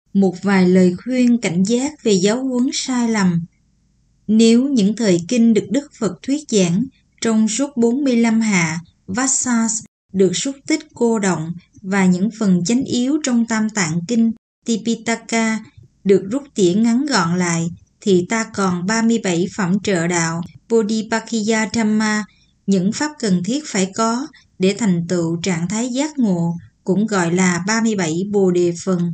Một vài lời khuyên cảnh giác về giáo huấn sai lầm. Nếu những thời kinh được Đức Phật thuyết giảng trong suốt 45 hạ Vassas được xúc tích cô động và những phần chánh yếu trong Tam Tạng Kinh Tipitaka được rút tỉa ngắn gọn lại, thì ta còn 37 phẩm trợ đạo Bodhipakkhiya Dhamma, những pháp cần thiết phải có để thành tựu trạng thái giác ngộ, cũng gọi là 37 Bồ Đề Phần.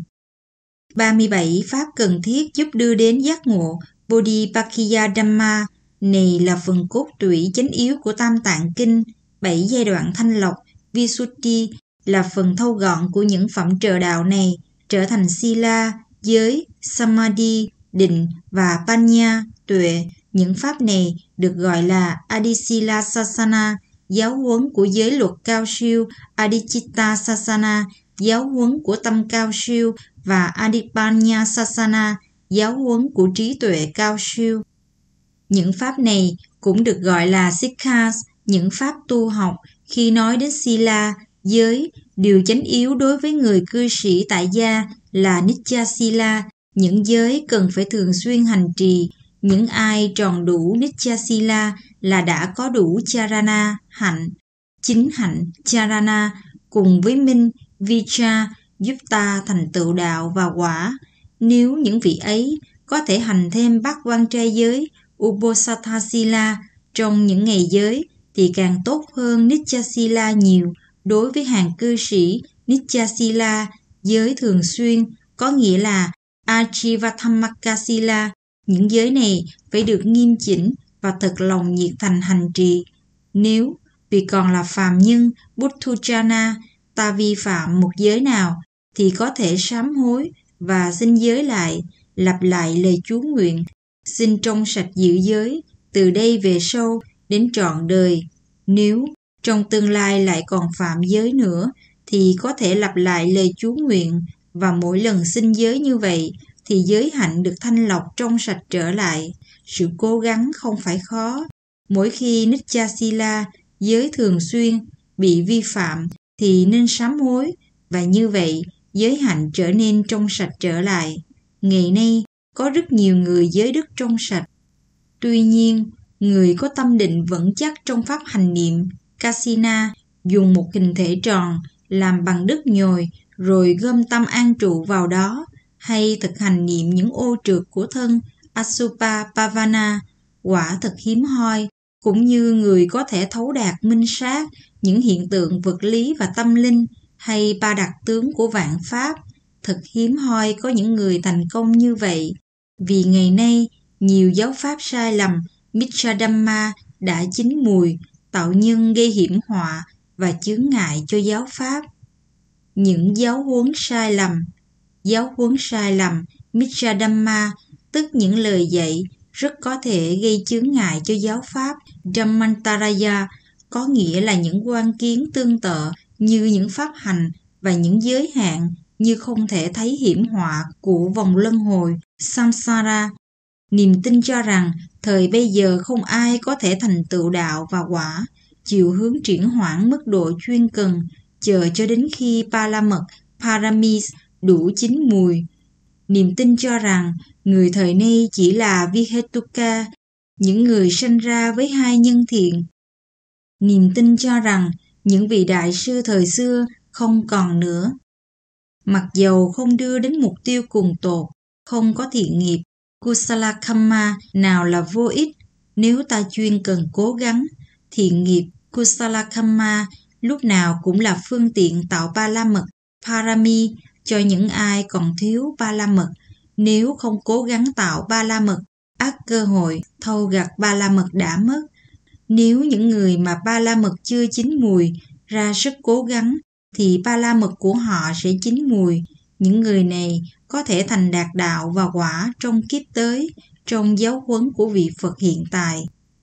37 pháp cần thiết giúp đưa đến giác ngộ Bodhipakkhiya Dhamma này là phần cốt tủy chánh yếu của Tam Tạng Kinh. 7 giai đoạn thanh lọc Visuddhi là phần thâu gọn của những phẩm trợ đạo này, trở thành Sila, giới, Samadhi, định và Panya, tuệ. Những pháp này được gọi là Adisila Sasana, giáo huấn của giới luật cao siêu, Adichitta Sasana, giáo huấn của tâm cao siêu, và Adipanya Sasana, giáo huấn của trí tuệ cao siêu. Những pháp này cũng được gọi là Sikhas, những pháp tu học. Khi nói đến Sila, giới, điều chánh yếu đối với người cư sĩ tại gia là Nitya Sila, những giới cần phải thường xuyên hành trì. Những ai tròn đủ Nitya Sila là đã có đủ Charana, hạnh, chính hạnh Charana, cùng với minh, Vicha, giúp ta thành tựu đạo và quả. Nếu những vị ấy có thể hành thêm bát quan trai giới, Uposatha Sila, trong những ngày giới, thì càng tốt hơn Nitya Sila nhiều. Đối với hàng cư sĩ, Nitya Sila, giới thường xuyên, có nghĩa là Ajivathamaka Sila. Những giới này phải được nghiêm chỉnh và thật lòng nhiệt thành hành trì. Nếu vì còn là phàm nhân, Buddhujana, ta vi phạm một giới nào, thì có thể sám hối và xin giới lại, lặp lại lời chú nguyện, xin trong sạch giữ giới, từ đây về sau đến trọn đời. Nếu trong tương lai lại còn phạm giới nữa, thì có thể lặp lại lời chú nguyện, và mỗi lần xin giới như vậy, thì giới hạnh được thanh lọc trong sạch trở lại. Sự cố gắng không phải khó. Mỗi khi Nitya Sila, giới thường xuyên, bị vi phạm, thì nên sám hối, và như vậy giới hạnh trở nên trong sạch trở lại. Ngày nay có rất nhiều người giới đức trong sạch. Tuy nhiên, người có tâm định vững chắc trong pháp hành niệm Kasina dùng một hình thể tròn làm bằng đất nhồi, rồi gom tâm an trụ vào đó, hay thực hành niệm những ô trượt của thân Asupa Pavana, quả thật hiếm hoi. Cũng như người có thể thấu đạt minh sát những hiện tượng vật lý và tâm linh, hay ba đặc tướng của vạn pháp, thật hiếm hoi có những người thành công như vậy. Vì ngày nay nhiều giáo pháp sai lầm Michadamma đã chín mùi, tạo nhân gây hiểm họa và chướng ngại cho giáo pháp. Những giáo huấn sai lầm. Giáo huấn sai lầm Michadamma, tức những lời dạy rất có thể gây chướng ngại cho giáo pháp Dhammantaraya, có nghĩa là những quan kiến tương tự như những pháp hành và những giới hạn, như không thể thấy hiểm họa của vòng luân hồi samsara. Niềm tin cho rằng thời bây giờ không ai có thể thành tựu đạo và quả, chiều hướng triển hoãn mức độ chuyên cần, chờ cho đến khi ba la mật Paramis đủ chín mùi. Niềm tin cho rằng người thời nay chỉ là Vihetuka, những người sanh ra với hai nhân thiện. Niềm tin cho rằng những vị đại sư thời xưa không còn nữa. Mặc dầu không đưa đến mục tiêu cùng tột, không có thiện nghiệp, Kusala Kamma nào là vô ích nếu ta chuyên cần cố gắng. Thiện nghiệp Kusala Kamma lúc nào cũng là phương tiện tạo ba la mật Parami cho những ai còn thiếu ba la mật. Nếu không cố gắng tạo ba la mật, ắt cơ hội thâu gặt ba la mật đã mất. Nếu những người mà ba la mật chưa chín mùi ra sức cố gắng, thì ba la mật của họ sẽ chín mùi. Những người này có thể thành đạt đạo và quả trong kiếp tới, trong giáo huấn của vị Phật hiện tại.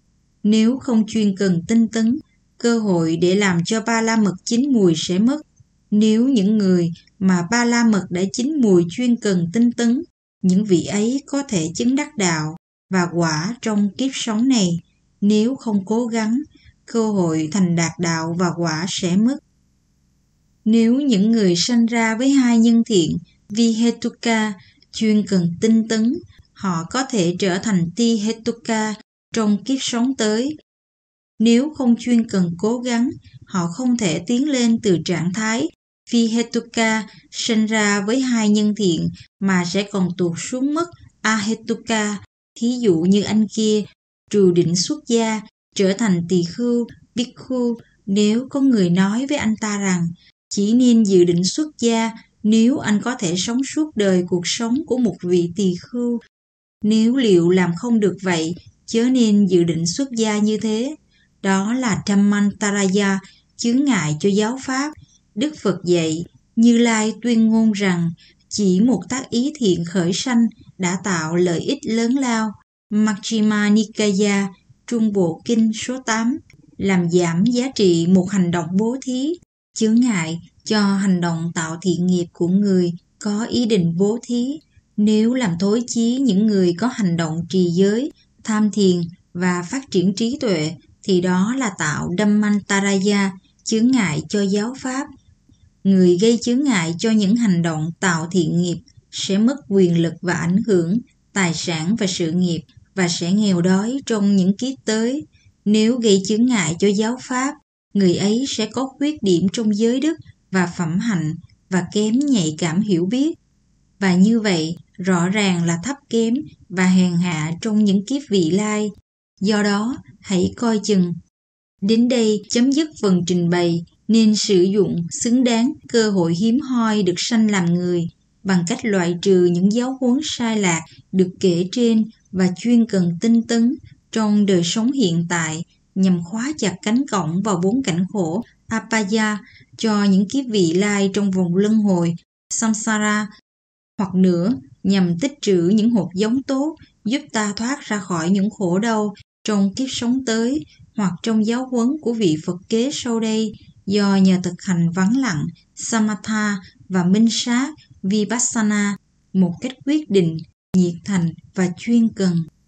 Nếu không chuyên cần tinh tấn, cơ hội để làm cho ba la mật chín mùi sẽ mất. Nếu những người mà ba la mật đã chín mùi chuyên cần tinh tấn, những vị ấy có thể chứng đắc đạo và quả trong kiếp sống này. Nếu không cố gắng, cơ hội thành đạt đạo và quả sẽ mất. Nếu những người sanh ra với hai nhân thiện Vihetuka chuyên cần tinh tấn, họ có thể trở thành Tihetuka trong kiếp sống tới. Nếu không chuyên cần cố gắng, họ không thể tiến lên từ trạng thái Vihetuka sinh ra với hai nhân thiện mà sẽ còn tụt xuống mức Ahetuka. Thí dụ như anh kia, trù định xuất gia, trở thành tỳ khưu, bhikkhu. Nếu có người nói với anh ta rằng chỉ nên dự định xuất gia nếu anh có thể sống suốt đời cuộc sống của một vị tỳ khưu, nếu liệu làm không được vậy, chớ nên dự định xuất gia như thế. Đó là Dhammantaraya, chướng ngại cho giáo pháp. Đức Phật dạy, Như Lai tuyên ngôn rằng chỉ một tác ý thiện khởi sanh đã tạo lợi ích lớn lao. Majjhima Nikaya, Trung Bộ Kinh số 8, làm giảm giá trị một hành động bố thí, chướng ngại cho hành động tạo thiện nghiệp của người có ý định bố thí. Nếu làm thối chí những người có hành động trì giới, tham thiền và phát triển trí tuệ, thì đó là tạo Dhammantaraya, chướng ngại cho giáo pháp. Người gây chướng ngại cho những hành động tạo thiện nghiệp sẽ mất quyền lực và ảnh hưởng, tài sản và sự nghiệp, và sẽ nghèo đói trong những kiếp tới. Nếu gây chướng ngại cho giáo pháp, người ấy sẽ có khuyết điểm trong giới đức và phẩm hạnh và kém nhạy cảm hiểu biết. Và như vậy, rõ ràng là thấp kém và hèn hạ trong những kiếp vị lai. Do đó, hãy coi chừng. Đến đây chấm dứt phần trình bày, nên sử dụng xứng đáng cơ hội hiếm hoi được sanh làm người bằng cách loại trừ những giáo huấn sai lạc được kể trên và chuyên cần tinh tấn trong đời sống hiện tại nhằm khóa chặt cánh cổng vào 4 cảnh khổ Apaya cho những kiếp vị lai trong vòng luân hồi Samsara, hoặc nữa nhằm tích trữ những hột giống tốt giúp ta thoát ra khỏi những khổ đau trong kiếp sống tới, hoặc trong giáo huấn của vị Phật kế sau đây, do nhờ thực hành vắng lặng, Samatha và minh sát, Vipassana, một cách quyết định, nhiệt thành và chuyên cần.